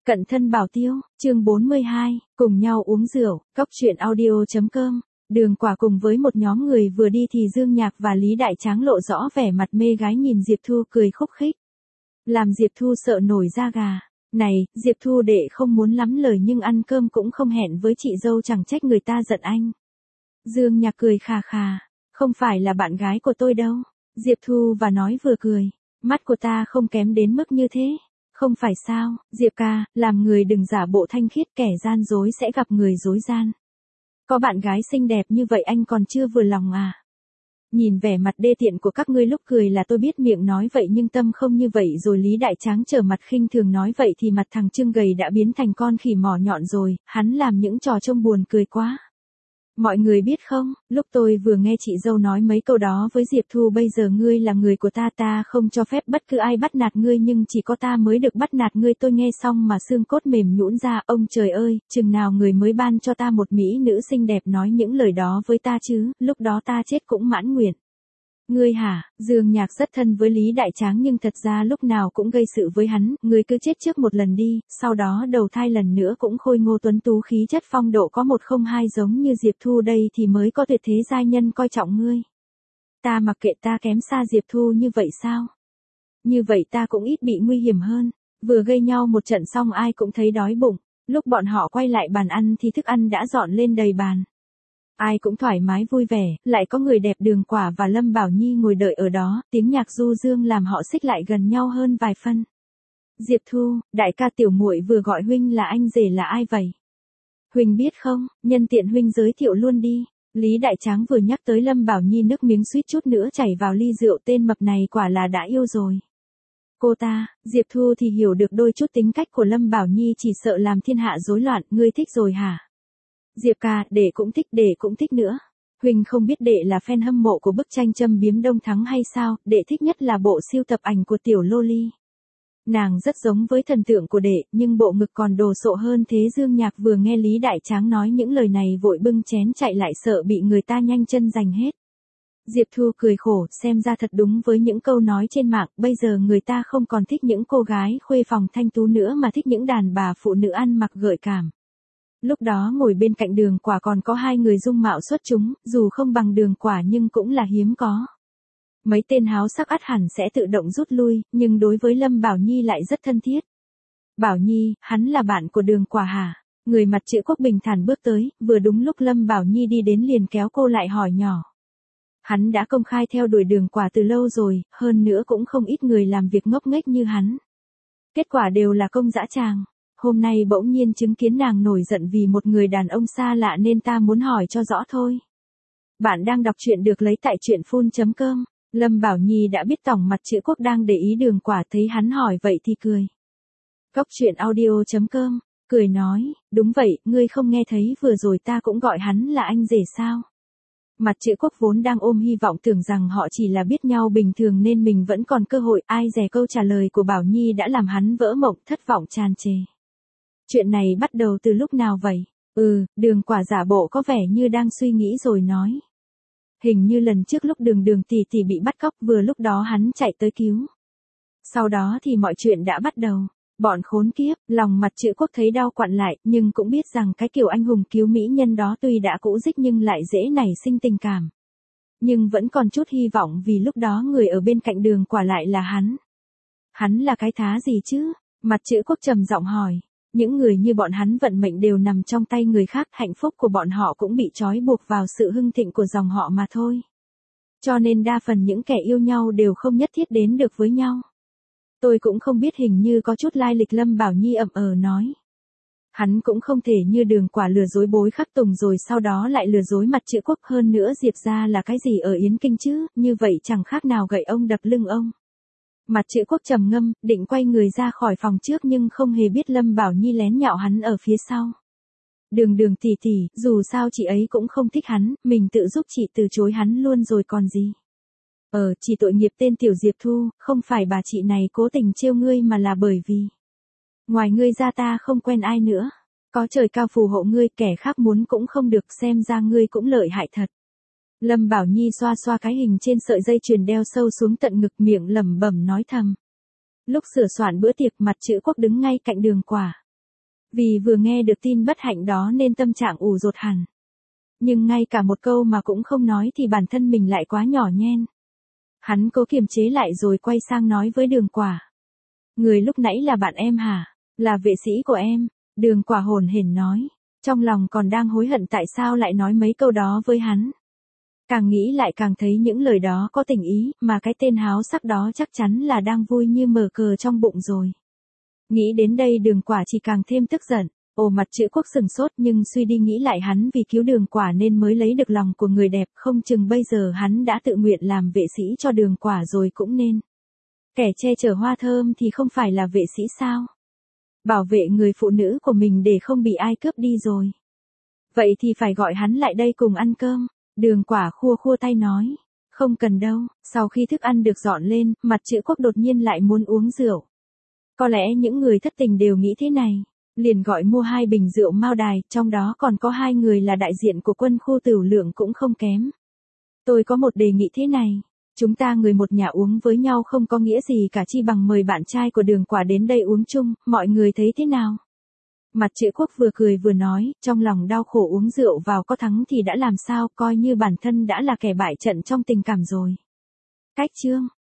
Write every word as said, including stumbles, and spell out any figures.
Cận thân bảo tiêu, chương bốn mươi hai, cùng nhau uống rượu, cốc truyện audio.com. Đường Quả cùng với một nhóm người vừa đi thì Dương Nhạc và Lý Đại Tráng lộ rõ vẻ mặt mê gái nhìn Diệp Thu cười khúc khích. Làm Diệp Thu sợ nổi da gà. Này, Diệp Thu đệ không muốn lắm lời nhưng ăn cơm cũng không hẹn với chị dâu chẳng trách người ta giận anh. Dương Nhạc cười khà khà. Không phải là bạn gái của tôi đâu. Diệp Thu và nói vừa cười. Mắt của ta không kém đến mức như thế. Không phải sao, Diệp ca, làm người đừng giả bộ thanh khiết, kẻ gian dối sẽ gặp người dối gian. Có bạn gái xinh đẹp như vậy anh còn chưa vừa lòng à? Nhìn vẻ mặt đê tiện của các ngươi lúc cười là tôi biết miệng nói vậy nhưng tâm không như vậy rồi. Lý Đại Tráng trở mặt khinh thường nói vậy thì mặt thằng Trương gầy đã biến thành con khỉ mỏ nhọn rồi, hắn làm những trò trông buồn cười quá. Mọi người biết không, lúc tôi vừa nghe chị dâu nói mấy câu đó với Diệp Thu bây giờ ngươi là người của ta, ta không cho phép bất cứ ai bắt nạt ngươi nhưng chỉ có ta mới được bắt nạt ngươi. Tôi nghe xong mà xương cốt mềm nhũn ra, ông trời ơi, chừng nào người mới ban cho ta một mỹ nữ xinh đẹp nói những lời đó với ta chứ, lúc đó ta chết cũng mãn nguyện. Ngươi hả? Dương Nhạc rất thân với Lý Đại Tráng nhưng thật ra lúc nào cũng gây sự với hắn, ngươi cứ chết trước một lần đi, sau đó đầu thai lần nữa cũng khôi ngô tuấn tú khí chất phong độ có một không hai giống như Diệp Thu đây thì mới có tuyệt thế giai nhân coi trọng ngươi. Ta mặc kệ, ta kém xa Diệp Thu như vậy sao? Như vậy ta cũng ít bị nguy hiểm hơn. Vừa gây nhau một trận xong ai cũng thấy đói bụng, lúc bọn họ quay lại bàn ăn thì thức ăn đã dọn lên đầy bàn. Ai cũng thoải mái vui vẻ, lại có người đẹp Đường Quả và Lâm Bảo Nhi ngồi đợi ở đó, tiếng nhạc du dương làm họ xích lại gần nhau hơn vài phân. Diệp Thu, đại ca tiểu muội vừa gọi huynh là anh rể là ai vậy? Huynh biết không, nhân tiện huynh giới thiệu luôn đi. Lý Đại Tráng vừa nhắc tới Lâm Bảo Nhi nước miếng suýt chút nữa chảy vào ly rượu, tên mập này quả là đã yêu rồi. Cô ta, Diệp Thu thì hiểu được đôi chút tính cách của Lâm Bảo Nhi chỉ sợ làm thiên hạ rối loạn, ngươi thích rồi hả? Diệp ca, đệ cũng thích, đệ cũng thích nữa. Huynh không biết đệ là fan hâm mộ của bức tranh châm biếm Đông Thắng hay sao, đệ thích nhất là bộ siêu tập ảnh của tiểu Loli. Nàng rất giống với thần tượng của đệ, nhưng bộ ngực còn đồ sộ hơn thế. Dương Nhạc vừa nghe Lý Đại Tráng nói những lời này vội bưng chén chạy lại sợ bị người ta nhanh chân giành hết. Diệp Thu cười khổ, xem ra thật đúng với những câu nói trên mạng, bây giờ người ta không còn thích những cô gái khuê phòng thanh tú nữa mà thích những đàn bà phụ nữ ăn mặc gợi cảm. Lúc đó ngồi bên cạnh Đường Quả còn có hai người dung mạo xuất chúng, dù không bằng Đường Quả nhưng cũng là hiếm có. Mấy tên háo sắc ắt hẳn sẽ tự động rút lui, nhưng đối với Lâm Bảo Nhi lại rất thân thiết. Bảo Nhi, hắn là bạn của Đường Quả hả? Người mặt chữ quốc bình thản bước tới, vừa đúng lúc Lâm Bảo Nhi đi đến liền kéo cô lại hỏi nhỏ. Hắn đã công khai theo đuổi Đường Quả từ lâu rồi, hơn nữa cũng không ít người làm việc ngốc nghếch như hắn. Kết quả đều là công dã tràng. Hôm nay bỗng nhiên chứng kiến nàng nổi giận vì một người đàn ông xa lạ nên ta muốn hỏi cho rõ thôi. Bạn đang đọc truyện được lấy tại truyện phun chấm com. Lâm Bảo Nhi đã biết tổng mặt chữ quốc đang để ý Đường Quả, thấy hắn hỏi vậy thì cười. Cốc truyện audio.com, cười nói, đúng vậy, ngươi không nghe thấy vừa rồi ta cũng gọi hắn là anh rể sao? Mặt chữ quốc vốn đang ôm hy vọng tưởng rằng họ chỉ là biết nhau bình thường nên mình vẫn còn cơ hội, ai dè câu trả lời của Bảo Nhi đã làm hắn vỡ mộng, thất vọng tràn trề. Chuyện này bắt đầu từ lúc nào vậy? Ừ, Đường Quả giả bộ có vẻ như đang suy nghĩ rồi nói. Hình như lần trước lúc Đường Đường tỷ tỷ bị bắt cóc vừa lúc đó hắn chạy tới cứu. Sau đó thì mọi chuyện đã bắt đầu. Bọn khốn kiếp, lòng mặt chữ quốc thấy đau quặn lại, nhưng cũng biết rằng cái kiểu anh hùng cứu mỹ nhân đó tuy đã cũ rích nhưng lại dễ nảy sinh tình cảm. Nhưng vẫn còn chút hy vọng vì lúc đó người ở bên cạnh Đường Quả lại là hắn. Hắn là cái thá gì chứ? Mặt chữ quốc trầm giọng hỏi. Những người như bọn hắn vận mệnh đều nằm trong tay người khác, hạnh phúc của bọn họ cũng bị trói buộc vào sự hưng thịnh của dòng họ mà thôi. Cho nên đa phần những kẻ yêu nhau đều không nhất thiết đến được với nhau. Tôi cũng không biết, hình như có chút lai lịch. Lâm Bảo Nhi ậm ờ nói. Hắn cũng không thể như Đường Quả lừa dối Bối Khắc Tùng rồi sau đó lại lừa dối mặt chữ quốc, hơn nữa Diệp ra là cái gì ở Yến Kinh chứ, như vậy chẳng khác nào gậy ông đập lưng ông. Mặt chữ quốc trầm ngâm, định quay người ra khỏi phòng trước nhưng không hề biết Lâm Bảo Nhi lén nhạo hắn ở phía sau. Đường Đường tỷ tỷ, dù sao chị ấy cũng không thích hắn, mình tự giúp chị từ chối hắn luôn rồi còn gì. Ờ, chỉ tội nghiệp tên tiểu Diệp Thu, không phải bà chị này cố tình trêu ngươi mà là bởi vì ngoài ngươi ra ta không quen ai nữa. Có trời cao phù hộ ngươi, kẻ khác muốn cũng không được, xem ra ngươi cũng lợi hại thật. Lâm Bảo Nhi xoa xoa cái hình trên sợi dây chuyền đeo sâu xuống tận ngực, miệng lẩm bẩm nói thầm. Lúc sửa soạn bữa tiệc, mặt chữ quốc đứng ngay cạnh Đường Quả. Vì vừa nghe được tin bất hạnh đó nên tâm trạng ủ rột hẳn. Nhưng ngay cả một câu mà cũng không nói thì bản thân mình lại quá nhỏ nhen. Hắn cố kiềm chế lại rồi quay sang nói với Đường Quả. Người lúc nãy là bạn em hả? Là vệ sĩ của em. Đường Quả hồn hển nói. Trong lòng còn đang hối hận tại sao lại nói mấy câu đó với hắn. Càng nghĩ lại càng thấy những lời đó có tình ý, mà cái tên háo sắc đó chắc chắn là đang vui như mở cờ trong bụng rồi. Nghĩ đến đây Đường Quả chỉ càng thêm tức giận. Ồ, mặt Chữ Quốc sừng sốt, nhưng suy đi nghĩ lại hắn vì cứu Đường Quả nên mới lấy được lòng của người đẹp, không chừng bây giờ hắn đã tự nguyện làm vệ sĩ cho Đường Quả rồi cũng nên. Kẻ che chở hoa thơm thì không phải là vệ sĩ sao? Bảo vệ người phụ nữ của mình để không bị ai cướp đi rồi. Vậy thì phải gọi hắn lại đây cùng ăn cơm. Đường Quả khua khua tay nói. Không cần đâu. Sau khi thức ăn được dọn lên, mặt Chữ Quốc đột nhiên lại muốn uống rượu. Có lẽ những người thất tình đều nghĩ thế này. Liền gọi mua hai bình rượu Mao Đài, trong đó còn có hai người là đại diện của quân khu Tửu Lượng cũng không kém. Tôi có một đề nghị thế này. Chúng ta người một nhà uống với nhau không có nghĩa gì cả, chi bằng mời bạn trai của Đường Quả đến đây uống chung, mọi người thấy thế nào? Mặt Chữ Quốc vừa cười vừa nói, trong lòng đau khổ uống rượu vào có thắng thì đã làm sao, coi như bản thân đã là kẻ bại trận trong tình cảm rồi. Cách chương